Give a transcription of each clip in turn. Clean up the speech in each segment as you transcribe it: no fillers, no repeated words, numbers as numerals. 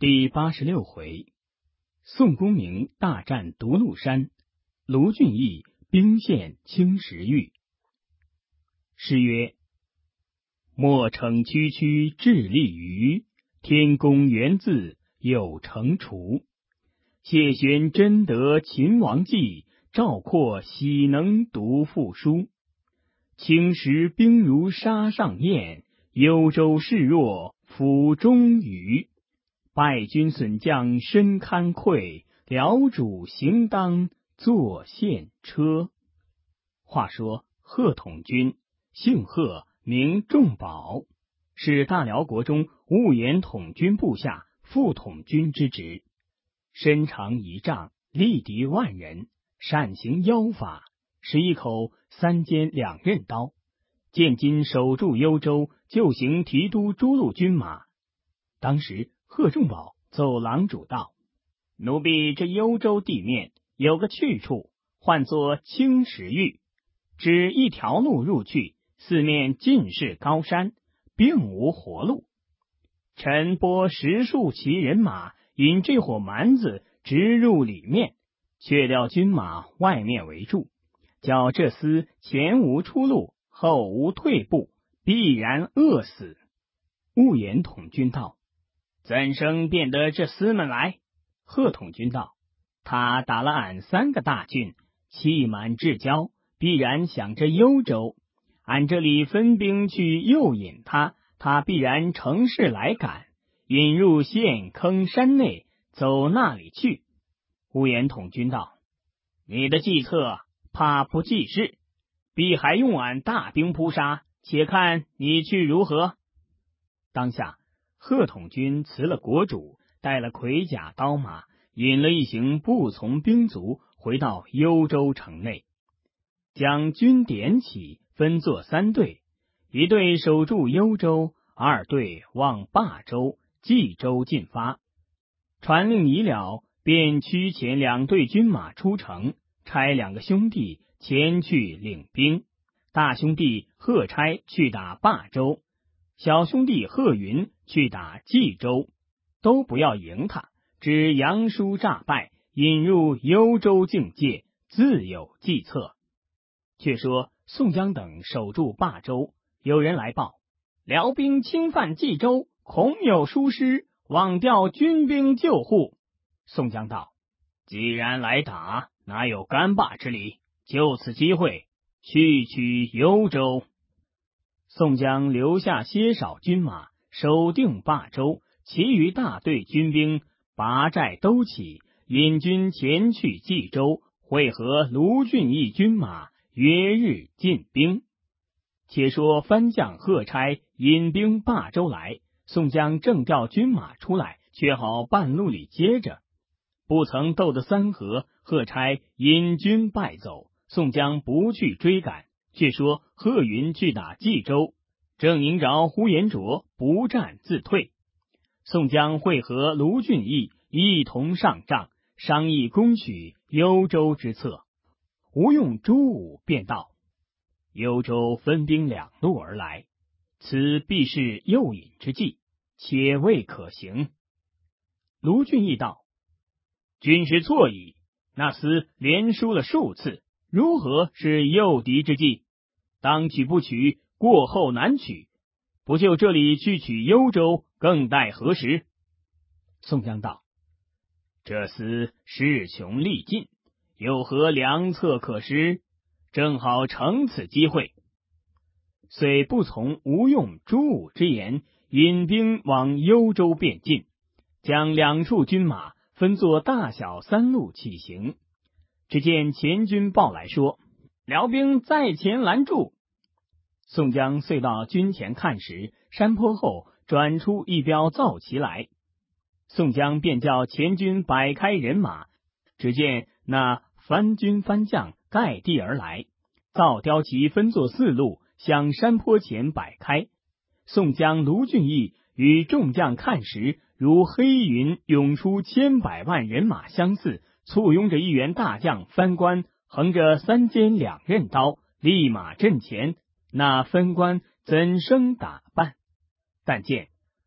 第86回，宋公明大战独鹿山，卢俊义兵陷青石峪。诗曰：莫逞区区智力愚，天公原自有成除。谢玄真得秦王计，赵括喜能读赋书。青石兵如沙上燕，幽州势若釜中鱼。败军损将深堪愧，辽主行当作献车。话说贺统军，姓贺，名仲宝，是大辽国中兀延统军部下副统军之职，身长1丈，力敌万人，善行妖法，使一口3尖2刃刀。现今守住幽州，就行提督诸路军马。当时贺仲宝奏郎主道：奴婢这幽州地面有个去处，唤作青石峪，只一条路入去，四面尽是高山，并无活路。臣拨10数骑人马，引这伙蛮子直入里面，却料军马外面围住，叫这厮前无出路，后无退步，必然饿死。兀延统军道：怎生变得这厮们来？贺统军道：他打了俺3个大郡，气满志骄，必然想着幽州。俺这里分兵去诱引他，他必然乘势来赶，引入陷坑山内，走那里去。兀延统军道：你的计策怕不济事，必还用俺大兵扑杀，且看你去如何。当下贺统军辞了国主，带了盔甲刀马，引了一行步从兵卒，回到幽州城内，将军点起，分作3队，一队守住幽州，2队往霸州、冀州进发。传令已了，便驱遣2队军马出城，差2个兄弟前去领兵。大兄弟贺差去打霸州，小兄弟贺云去打冀州，都不要赢他，只扬书诈败，引入幽州境界，自有计策。却说宋江等守住霸州，有人来报，辽兵侵犯冀州，恐有疏失，枉调军兵救护。宋江道：既然来打，哪有干霸之理？就此机会去取幽州。宋江留下些少军马，守定霸州，其余大队军兵拔寨都起，引军前去冀州，会合卢俊义军马，约日进兵。且说番将贺差引兵霸州来，宋江正调军马出来，却好半路里接着，不曾斗得3合，贺差引军败走。宋江不去追赶，却说贺云去打冀州，正迎着呼延灼，不战自退。宋江会合卢俊义一同上帐，商议攻取幽州之策。吴用、朱武便道：幽州分兵2路而来，此必是诱引之计，且未可行。卢俊义道：军师错矣，那厮连输了数次，如何是诱敌之计？当取不取，过后难取，不就这里去取幽州，更待何时？宋江道：这厮势穷力尽，有何良策可施？正好乘此机会。遂不从吴用、朱武之言，引兵往幽州便进，将2处军马分作大小3路起行。只见前军报来说，辽兵在前拦住。宋江遂到军前看时，山坡后转出一标皂旗来。宋江便叫前军摆开人马，只见那番军番将盖地而来，皂雕旗分作4路，向山坡前摆开。宋江、卢俊义与众将看时，如黑云涌出千百万人马相似，簇拥着一员大将番官，横着3尖2刃刀，立马阵前。那分官怎生打扮？但见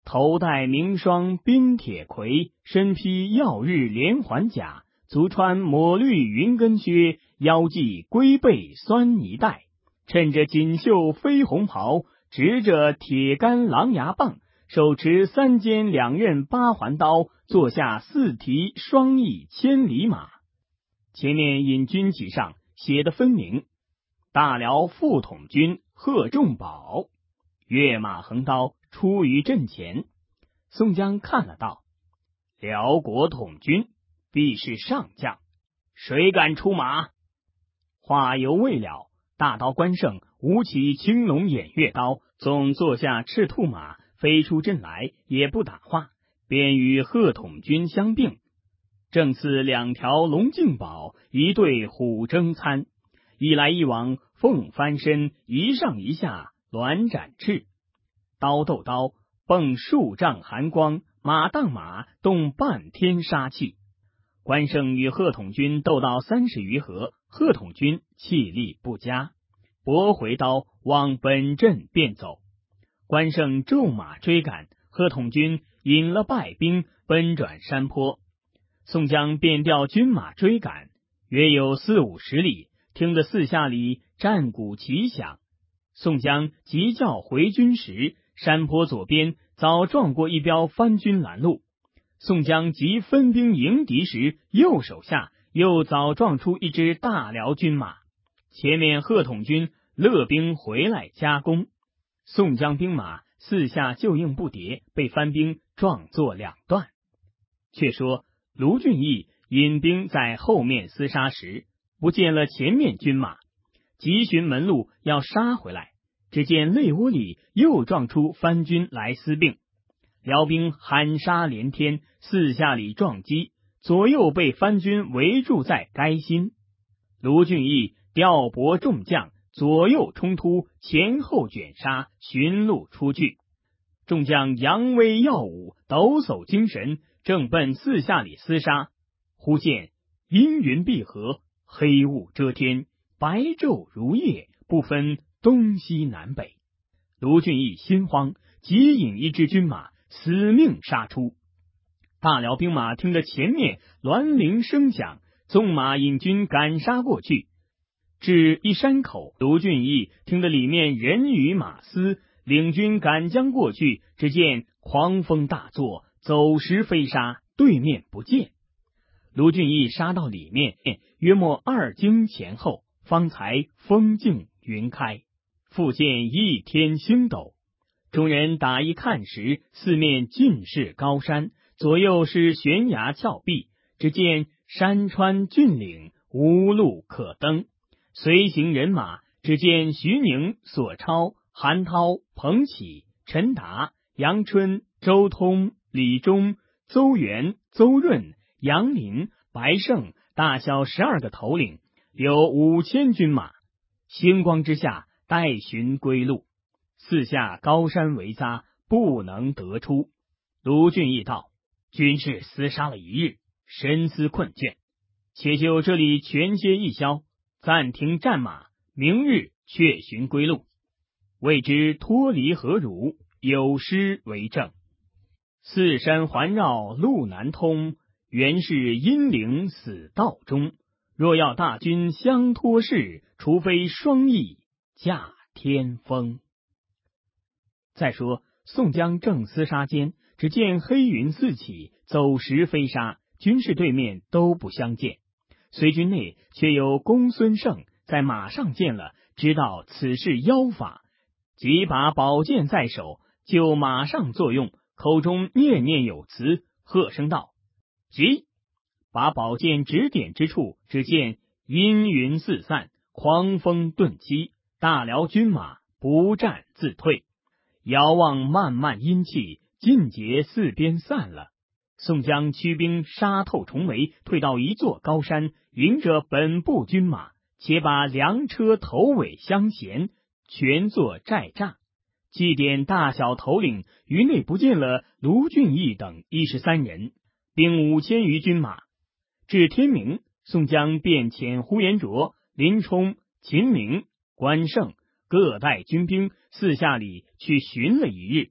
头戴明霜鬓铁盔，身披耀日连环甲，足穿抹绿云根靴，腰系龟背酸泥带，趁着锦绣飞红袍，执着铁杆狼牙棒，手持3尖2刃8环刀，坐下4蹄双翼千里马。前面引军旗上写的分明：大辽副统军贺仲宝，跃马横刀出于阵前。宋江看了道：辽国统军必是上将，谁敢出马？话犹未了，大刀关胜舞起青龙偃月刀，纵坐下赤兔马，飞出阵来，也不打话，便与贺统军相并。正似2条龙竞宝，一对虎争餐，一来一往，凤翻身，一上一下，鸾展翅，刀斗刀，迸数丈寒光，马当马，动半天杀气。关胜与贺统军斗到30余合，贺统军气力不佳，拨回刀往本阵便走。关胜骤马追赶，贺统军引了败兵，奔转山坡。宋江便调军马追赶，约有40-50里，听得四下里战鼓齐响。宋江急叫回军时，山坡左边早撞过一彪番军拦路。宋江急分兵迎敌时，右手下又早撞出一支大辽军马。前面贺统军勒兵回来加攻，宋江兵马四下救应不迭，被番兵撞作2段。却说卢俊义引兵在后面厮杀时，不见了前面军马，急寻门路要杀回来，只见泪窝里又撞出番军来厮并。辽兵喊杀连天，四下里撞击，左右被番军围住在该心。卢俊义调拨众将，左右冲突，前后卷杀，寻路出去。众将扬威耀武，抖擞精神，正奔四下里厮杀。忽见阴云闭合，黑雾遮天，白昼如夜，不分东西南北。卢俊义心慌，急引一支军马，死命杀出。大辽兵马听得前面銮铃声响，纵马引军赶杀过去。至一山口，卢俊义听得里面人语马嘶，领军赶将过去，只见狂风大作，走石飞沙，对面不见。卢俊义杀到里面，约莫2更前后，方才风静云开，复见一天星斗。众人打一看时，四面尽是高山，左右是悬崖峭壁，只见山川峻岭，无路可登。随行人马，只见徐宁、索超、韩涛、彭启、陈达、杨春、周通、李忠、邹元、邹润、杨林、白胜，大小12个头领，有5000军马，星光之下待寻归路。四下高山围扎，不能得出。卢俊义道：军士厮杀了1日，神思困倦，且就这里全歇一宵，暂停战马，明日确寻归路。未知脱离何如，有诗为证：四山环绕路难通，原是阴灵死道中。若要大军相托势，除非双翼驾天风。再说宋江正厮杀间，只见黑云四起，走石飞沙，军士对面都不相见。随军内却有公孙胜在马上见了，知道此事妖法，即把宝剑在手，就马上作用，口中念念有词，喝声道：急！把宝剑指点之处，只见阴云四散，狂风顿息，大辽军马不战自退。遥望漫漫阴气，尽皆四边散了。宋江驱兵杀透重围，退到一座高山，迎着本部军马，且把粮车头尾相衔，全作寨栅。祭典大小头领于内不见了卢俊义等13人，并5000余军马。至天明，宋江便遣呼延灼、林冲、秦明、关胜各带军兵四下里去寻了1日，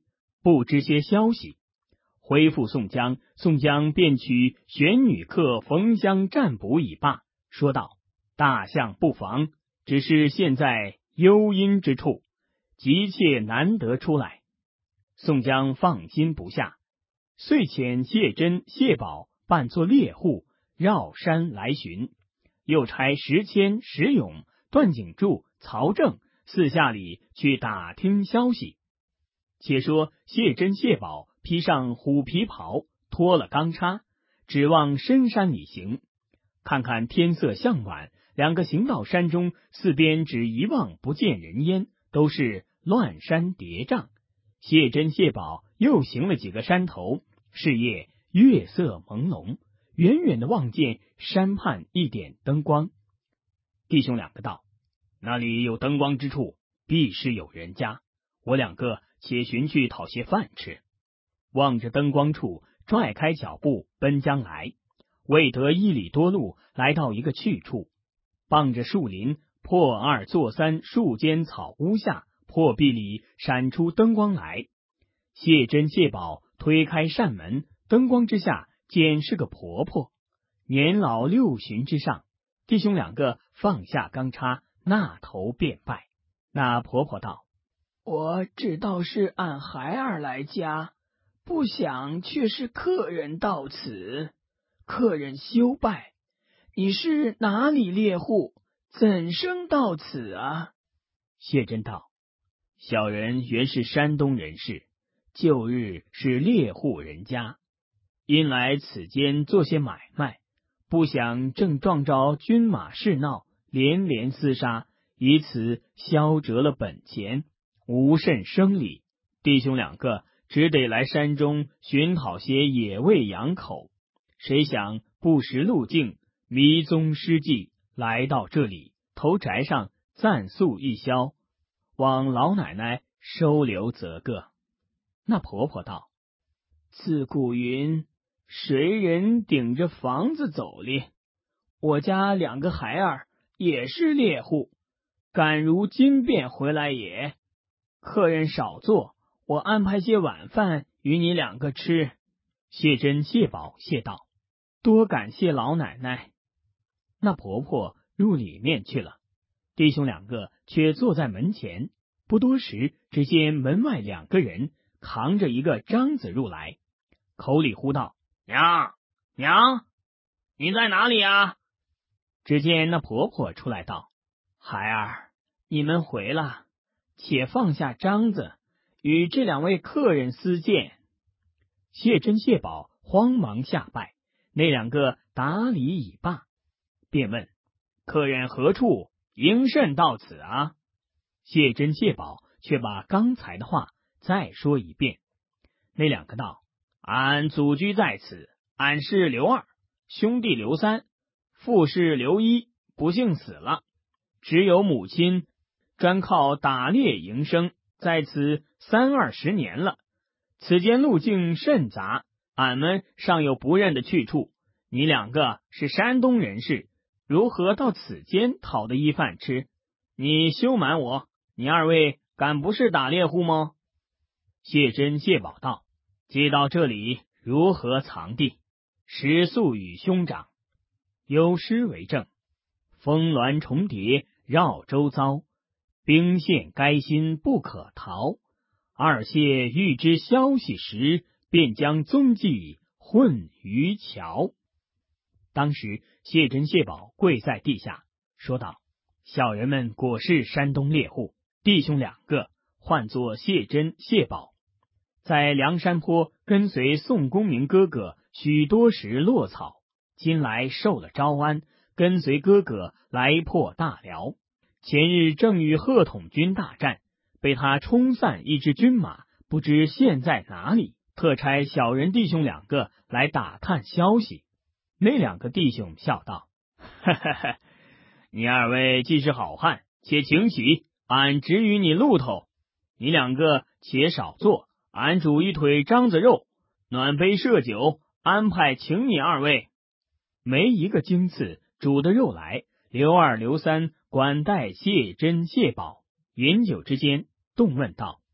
不知些消息。回复宋江，宋江便取玄女客冯香占卜已罢，说道：大相不妨，只是现在幽阴之处，急切难得出来。宋江放心不下，遂遣谢珍、谢宝扮作猎户，绕山来寻，又差石谦、石勇、段景柱、曹正四下里去打听消息。且说谢珍、谢宝披上虎皮袍，脱了钢叉，指望深山里行。看看天色向晚，两个行到山中，四边只一望不见人烟，都是乱山叠嶂。谢珍、谢宝又行了几个山头，是夜月色朦胧，远远的望见山畔一点灯光。弟兄两个道：那里有灯光之处，必是有人家，我两个且寻去讨些饭吃。望着灯光处，拽开脚步奔将来。未得1里多路，来到一个去处，傍着树林，破2座3树间草屋下，破壁里闪出灯光来。谢珍、谢宝推开扇门，灯光之下见是个婆婆，年老60旬之上。弟兄两个放下钢叉，那头便拜。那婆婆道： 我知道是俺孩儿来家，不想却是客人到此，客人休拜。你是哪里猎户，怎生到此啊？ 谢珍道：小人原是山东人士，旧日是猎户人家，因来此间做些买卖，不想正撞着军马事闹，连连厮杀，以此消折了本钱，无甚生理。弟兄两个只得来山中寻讨些野味养口，谁想不识路径，迷踪失迹，来到这里，投宅上暂宿一宵，望老奶奶收留则个。那婆婆道： 自古云，谁人顶着房子走哩？我家2个孩儿也是猎户，赶如今便回来也。客人少坐，我安排些晚饭与你2个吃。 谢珍、谢宝谢道： 多感谢老奶奶。 那婆婆入里面去了，弟兄两个却坐在门前。不多时，只见门外2个人扛着一个章子入来，口里呼道：娘，娘，你在哪里啊？只见那婆婆出来道： 孩儿，你们回了，且放下章子，与这2位客人私见。 谢珍、谢宝慌忙下拜，那2个打理已罢，便问：客人何处，迎甚到此啊？谢珍、谢宝却把刚才的话再说一遍。那2个道：俺祖居在此，俺是刘2，兄弟刘3，父是刘1，不幸死了，只有母亲专靠打猎营生，在此30-20年了。此间路径甚杂，俺们尚有不认的去处。你2个是山东人士，如何到此间讨得一饭吃？你休瞒我，你2位敢不是打猎户吗？谢珍、谢宝道：接到这里，如何藏地？实诉与兄长。有诗为证：峰峦重叠绕周遭，兵陷该心不可逃。二谢欲知消息时，便将踪迹混于桥。当时谢珍、谢宝跪在地下，说道：小人们果是山东猎户，弟兄2个唤作谢珍、谢宝，在梁山坡跟随宋公明哥哥许多时落草，今来受了招安，跟随哥哥来破大辽。前日正与贺统军大战，被他冲散一支军马，不知现在哪里，特差小人弟兄2个来打探消息。那2个弟兄笑道：哈哈哈，你2位既是好汉，且请起，俺指与你路头。你2个且少坐，俺煮一腿獐子肉，暖杯设酒，安排请你2位。没一个经次，煮的肉来，刘2、刘3管待谢珍、谢宝。饮酒之间，动问道：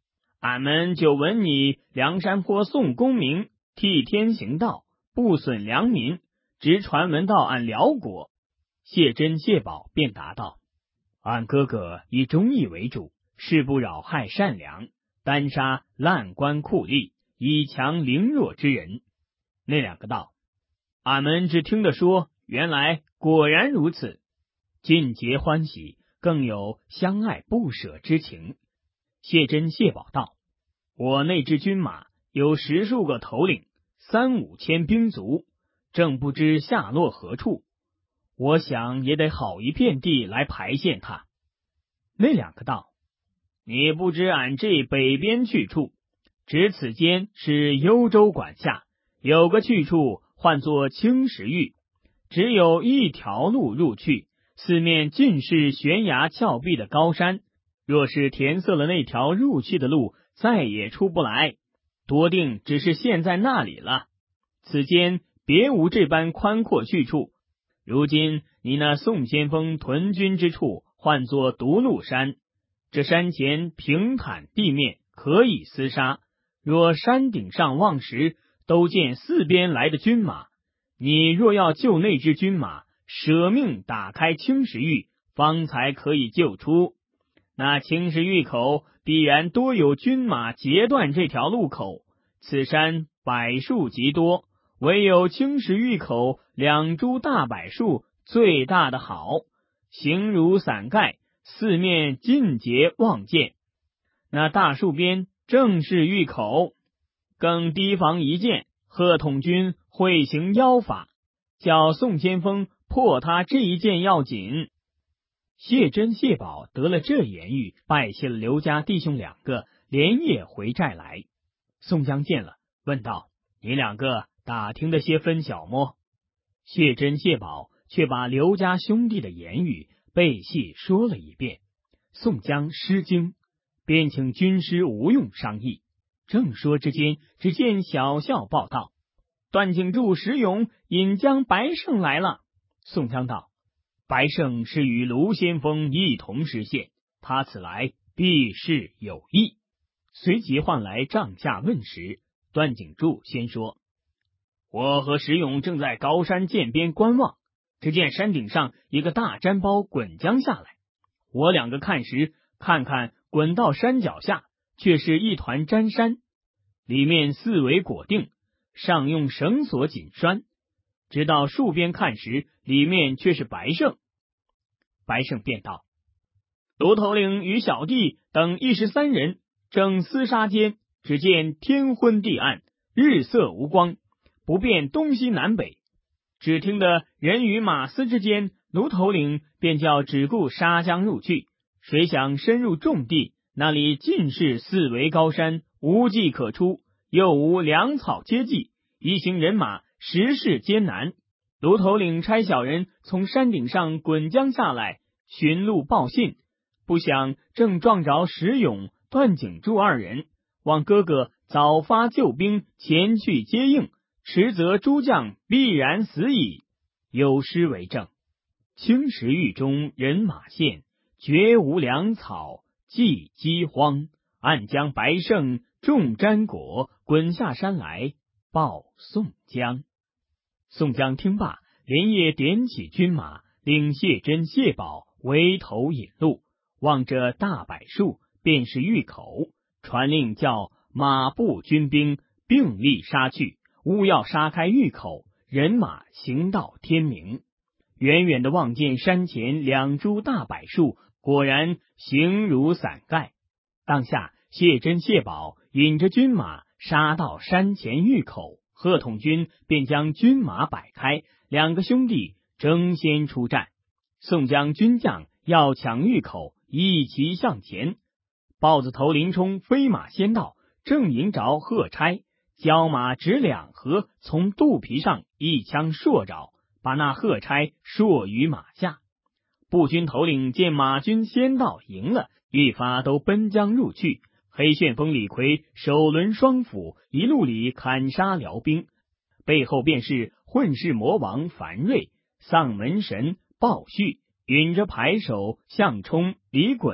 俺们就闻你梁山泊宋公明替天行道，不损良民，直传闻到俺辽国。 谢珍、谢宝便答道：俺哥哥以忠义为主，誓不扰害善良，单杀滥官酷吏，以强凌弱之人。那两个道： 俺们只听得说，原来果然如此， 尽皆欢喜，更有相爱不舍之情。谢珍、谢宝道：我那支军马有10数个头领，3、5千兵卒，正不知下落何处，我想也得好一片地来排陷他。那两个道： 你不知俺这北边去处，只此间是幽州管辖，有个去处唤作青石峪，只有一条路入去，四面尽是悬崖峭壁的高山，若是填塞了那条入去的路，再也出不来，多定只是陷在那里了。此间别无这般宽阔去处。如今你那宋先锋屯军之处唤作独鹿山，这山前平坦地面，可以厮杀，若山顶上望时，都见四边来的军马，你若要救那支军马，舍命打开青石峪，方才可以救出。那青石峪口必然多有军马截断这条路口，此山柏树极多，唯有青石峪口2株大柏树最大的好，形如伞盖，四面尽皆望见。那大树边正是峪口，更提防一件，贺统军会行妖法，叫宋先锋破他这一件要紧。 谢珍、谢宝得了这言语，拜谢了刘家弟兄2个，连夜回寨来。宋江见了，问道：你2个打听的些分晓么？谢珍、谢宝却把刘家兄弟的言语背细说了一遍。宋江失惊，便请军师吴用商议。正说之间，只见小校报道： 段景柱、石勇引将白胜来了。 宋江道：白胜是与卢先锋一同实现，他此来必是有意。随即唤来帐下问时，段景柱先说：我和石勇正在高山涧边观望，只见山顶上一个大毡包滚将下来，我2个看时，看看滚到山脚下，却是一团毡山，里面四围裹定，上用绳索紧拴，直到树边看时，里面却是白胜。白胜便道： 卢头领与小弟等13人正厮杀间，只见天昏地暗，日色无光，不辨东西南北，只听得人与马嘶之间，卢头领便叫只顾杀将入去，谁想深入重地，那里尽是四围高山，无计可出，又无粮草接济，一行人马实是艰难。卢头领差小人从山顶上滚将下来，寻路报信，不想正撞着石勇、段景柱2人，望哥哥早发救兵前去接应，迟则诸将必然死矣。有诗为证：青石峪中人马现，绝无粮草济饥荒，暗将白胜种毡果，滚下山来报宋江。宋江听罢，连夜点起军马，领谢珍、谢宝为头引路，望着大柏树便是峪口，传令叫马步军兵并力杀去，务要杀开峪口，人马行到天明。远远的望见山前2株大柏树，果然形如伞盖。当下谢珍、谢宝引着军马杀到山前峪口，贺统军便将军马摆开，2个兄弟争先出战。宋江军将要抢峪口，一齐向前。豹子头林冲飞马先到，正迎着贺差，交马直2合，从肚皮上一枪搠着，把那贺差搠于马下。步军头领见马军先到赢了，愈发都奔将入去。黑旋风李逵手抡双斧，一路里砍杀辽兵，背后便是混世魔王樊瑞、丧门神鲍旭，引着牌手项冲、李衮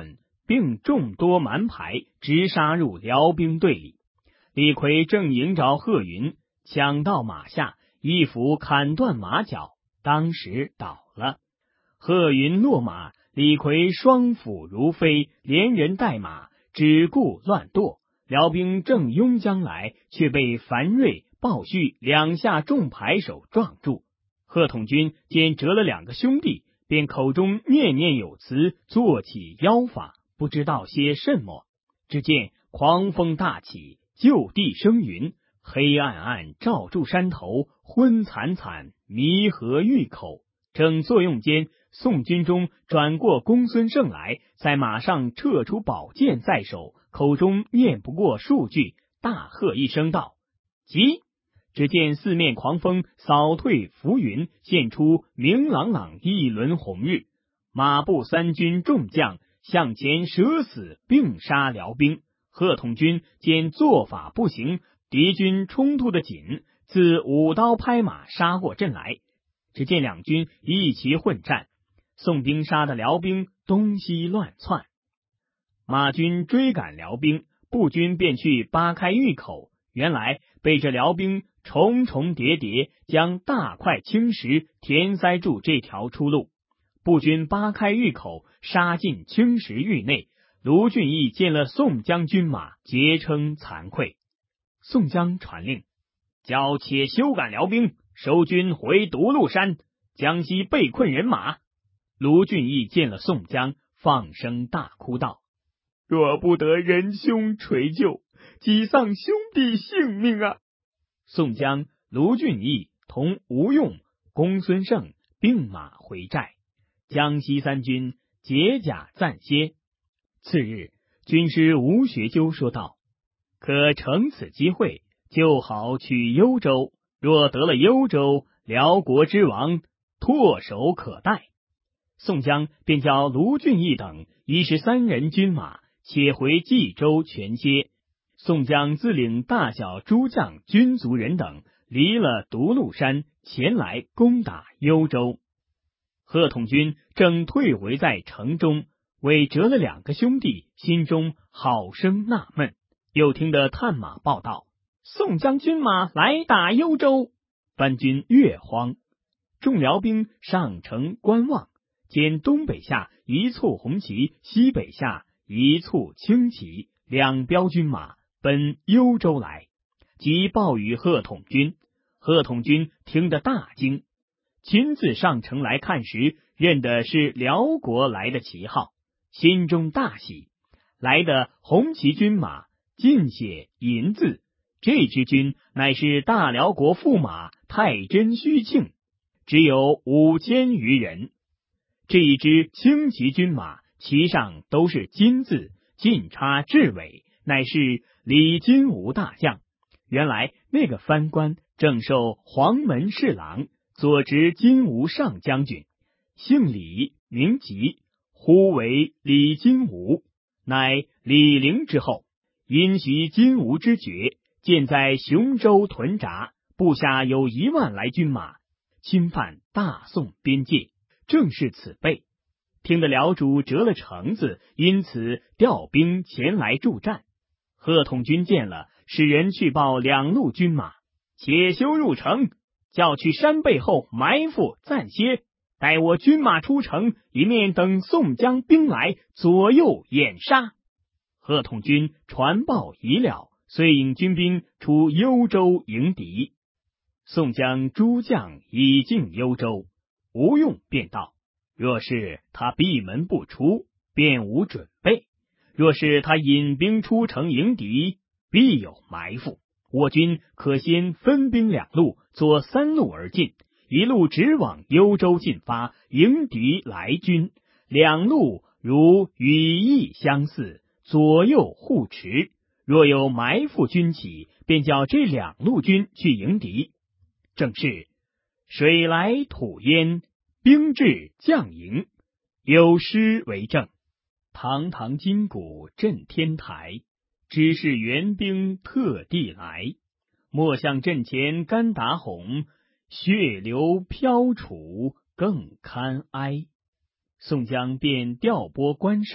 并众多蛮牌直杀入辽兵队里。李逵正迎着贺云，抢到马下，一斧砍断马脚，当时倒了。贺云落马，李逵双斧如飞，连人带马只顾乱剁。辽兵正拥将来，却被樊瑞、鲍旭两下重牌手撞住。贺统军见折了2个兄弟，便口中念念有词，做起妖法，不知道些甚么。只见狂风大起，就地生云，黑暗暗罩住山头，昏惨惨迷合峪口。正作用间，宋军中转过公孙胜来，在马上撤出宝剑在手，口中念不过数句，大喝一声道：急！只见四面狂风扫退浮云，现出明朗朗一轮红日。马步3军众将向前舍死，并杀辽兵。贺统军见做法不行，敌军冲突的紧，自舞刀拍马杀过阵来。只见两军一齐混战，宋兵杀的辽兵东西乱窜。马军追赶辽兵，步军便去扒开峪口，原来被这辽兵重重叠叠将大块青石填塞住这条出路。步军扒开峪口，杀进青石峪内。卢俊义见了宋江军马，皆称惭愧。宋江传令，叫且休赶辽兵，收军回独鹿山，江西被困人马。卢俊义见了宋江，放声大哭道：若不得仁兄垂救，即丧兄弟性命啊！宋江、卢俊义同吴用、公孙胜并马回寨，江西3军解甲暂歇。次日，军师吴学究说道：可乘此机会，就好取幽州，若得了幽州，辽国之亡，唾手可待。宋江便叫卢俊义等13人军马且回冀州全歇。宋江自领大小诸将军族人等离了独鹿山，前来攻打幽州。贺统军正退回在城中，为折了2个兄弟，心中好生纳闷。又听得探马报道，宋江军马来打幽州。班军越慌，众辽兵上城观望，见东北下一簇红旗，西北下一簇青旗，两标军马奔幽州来，即报与贺统军。贺统军听得大惊，亲自上城来看时，认的是辽国来的旗号，心中大喜。来的红旗军马尽写银字，这支军乃是大辽国驸马太真虚庆，只有5000余人。这一支青旗军马旗上都是金字，尽插雉尾，乃是李金吾大将。原来那个藩官正受黄门侍郎，左执金吾上将军，姓李名吉，呼为李金吾，乃李陵之后。因袭金吾之爵，建在雄州屯扎，部下有1万来军马，侵犯大宋边界，正是此辈。听得辽主折了城子，因此调兵前来助战。贺统军见了，使人去报2路军马，且休入城，叫去山背后埋伏暂歇，待我军马出城，一面等宋江兵来，左右掩杀。贺统军传报已了，遂引军兵出幽州迎敌。宋江诸将已进幽州，吴用便道：若是他闭门不出，便无准备；若是他引兵出城迎敌，必有埋伏。我军可先分兵2路，作3路而进，一路直往幽州进发，迎敌来军；2路如羽翼相似，左右护持。若有埋伏军起，便叫这2路军去迎敌。正是水来土淹，兵至将营，有诗为证：堂堂金鼓震天台，只是援兵特地来。莫向阵前干打红，血流飘杵更堪哀。宋江便调拨关胜，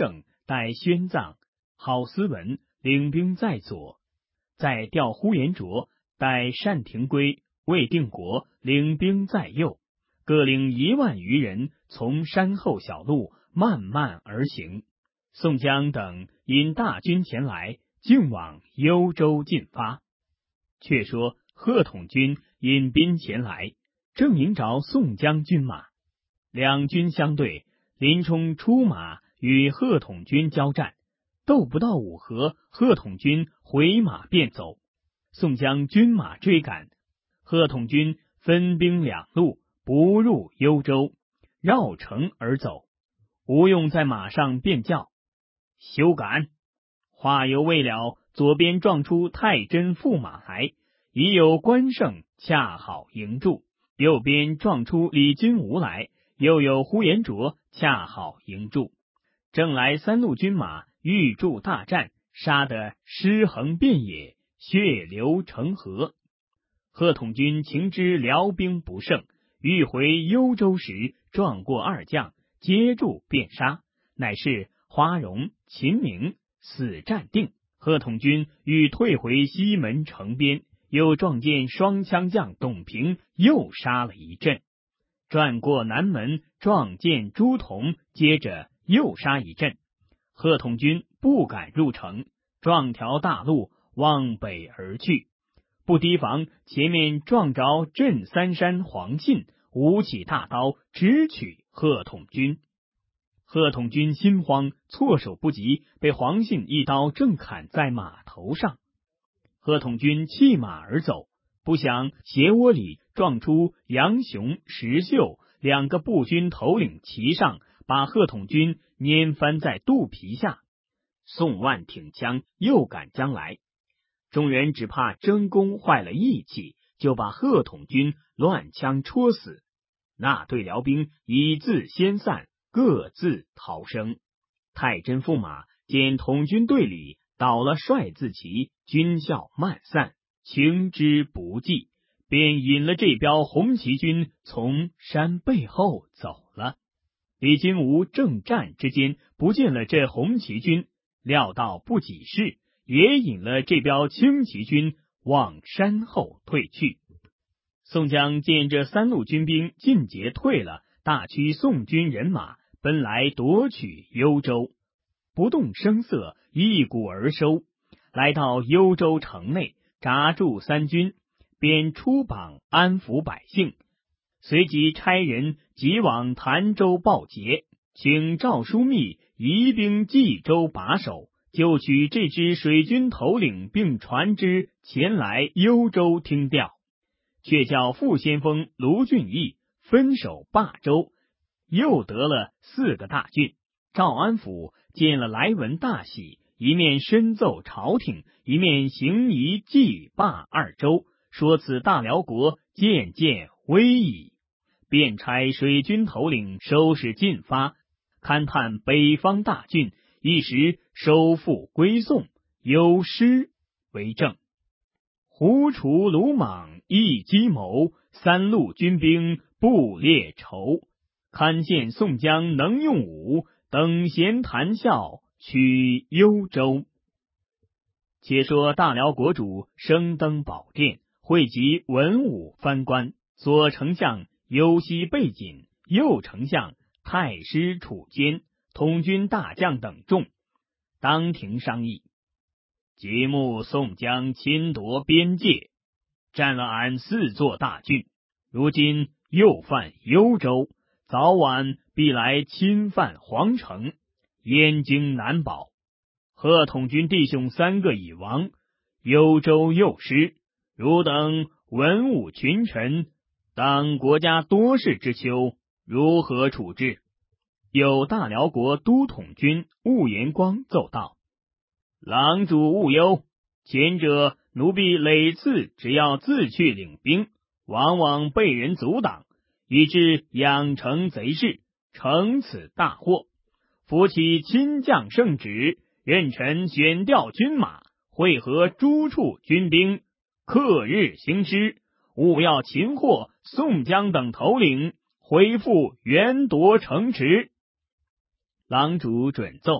代宣藏、郝思文领兵在左，再调呼延灼代单廷圭、魏定国领兵在右，各领1万余人从山后小路慢慢而行。宋江等引大军前来，径往幽州进发。却说贺统军引兵前来，正迎着宋江军马，两军相对，林冲出马与贺统军交战，斗不到5合，贺统军回马便走。宋江军马追赶，贺统军分兵2路，不入幽州，绕城而走。吴用在马上便叫：“休赶！”话犹未了，左边撞出太真驸马来，已有关胜恰好迎住；右边撞出李金吾来，又有呼延灼恰好迎住。正来3路军马欲助大战，杀得尸横遍野，血流成河。贺统军情知辽兵不胜，欲回幽州时，撞过2将，接住便杀，乃是花荣、秦明死战定。贺统军欲退回西门城边，又撞见双枪将董平，又杀了一阵。转过南门，撞见朱仝，接着又杀一阵。贺统军不敢入城，撞条大路往北而去，不提防前面撞着镇三山黄信，舞起大刀直取贺统军。贺统军心慌，措手不及，被黄信一刀正砍在马头上。贺统军弃马而走，不想斜窝里撞出杨雄、石秀2个步军头领骑上，把贺统军碾翻在肚皮下。宋万挺枪又赶将来，众人只怕争功坏了义气，就把贺统军乱枪戳死。那队辽兵以自先散，各自逃生。太真驸马见统军队里倒了帅字旗，军校漫散，情之不济，便引了这彪红旗军从山背后走了。李金吾正战之间，不见了这红旗军，料到不济事，也引了这彪青旗军往山后退去。宋江见这3路军兵尽皆退了，大驱宋军人马奔来夺取幽州，不动声色，一鼓而收。来到幽州城内，扎住3军，便出榜安抚百姓，随即差人急往潭州报捷，请赵枢密移兵冀州把守，就取这支水军头领并传之前来幽州听调，却叫副先锋卢俊义分守霸州，又得了4个大郡。赵安抚见了来文大喜，一面深奏朝廷，一面行夷冀霸2州，说此大辽国渐渐危矣，便差水军头领收拾进发，勘探北方大郡，一时收复归宋，有诗为证：胡除鲁莽一计谋，3路军兵不列仇，堪见宋江能用武，等闲谈笑取幽州。且说大辽国主升登宝殿，汇集文武藩官，左丞相右西贝锦，右丞相太师楚坚，统军大将等众，当庭商议。节目宋江侵夺边界，占了俺4座大郡，如今又犯幽州，早晚必来侵犯皇城，燕京难保。贺统军弟兄3个已亡，幽州又失，汝等文武群臣，当国家多事之秋，如何处置？有大辽国都统军务延光奏道：郎主勿忧，前者奴婢累次只要自去领兵，往往被人阻挡，以致养成贼事，成此大祸。扶起亲将圣旨，任臣选调军马，会合诸处军兵，克日兴师，务要擒获宋江等头领，回复原夺城池。郎主准奏。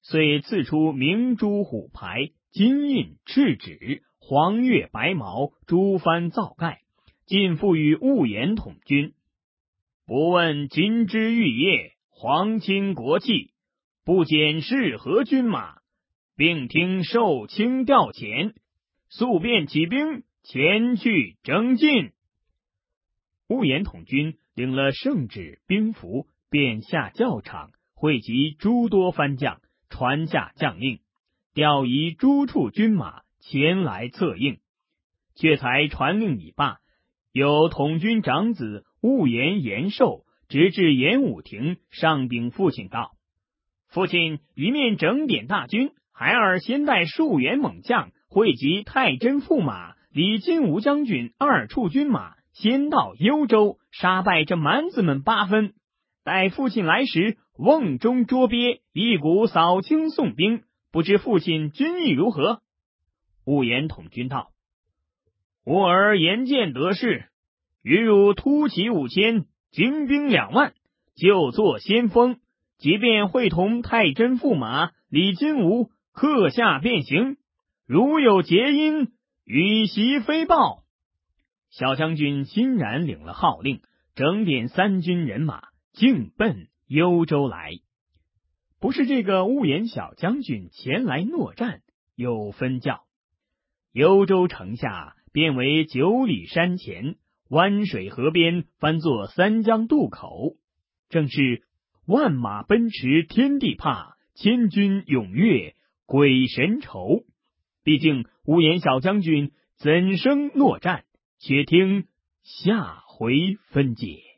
遂赐出明珠虎牌、金印赤纸、黄月白毛、朱幡皂盖，尽付与兀言统军。不问金枝玉叶，皇亲国戚，不检是何军马，并听受卿调遣，速便起兵前去征进。兀言统军领了圣旨兵符，便下教场，汇集诸多番将，传下将令，调移诸处军马前来策应。却才传令已罢，有统军长子兀言延寿直至演武亭，上禀父亲道：父亲一面整点大军，孩儿先带数员猛将，汇集太真驸马李金吾将军2处军马，先到幽州，杀败这蛮子们8分。待父亲来时，瓮中捉鳖，一鼓扫清宋兵，不知父亲军意如何？兀言统军道：吾儿言见得势，与汝突骑5000，精兵2万，就作先锋，即便会同太真驸马李金吾克下便行，如有结因，与袭飞报。小将军欣然领了号令，整点3军人马，径奔幽州来。不是这个兀言小将军前来诺战，有分教。幽州城下变为9里山前，湾水河边翻作3江渡口，正是万马奔驰天地怕，千军踊跃鬼神愁。毕竟兀言小将军怎生诺战？且听下回分解。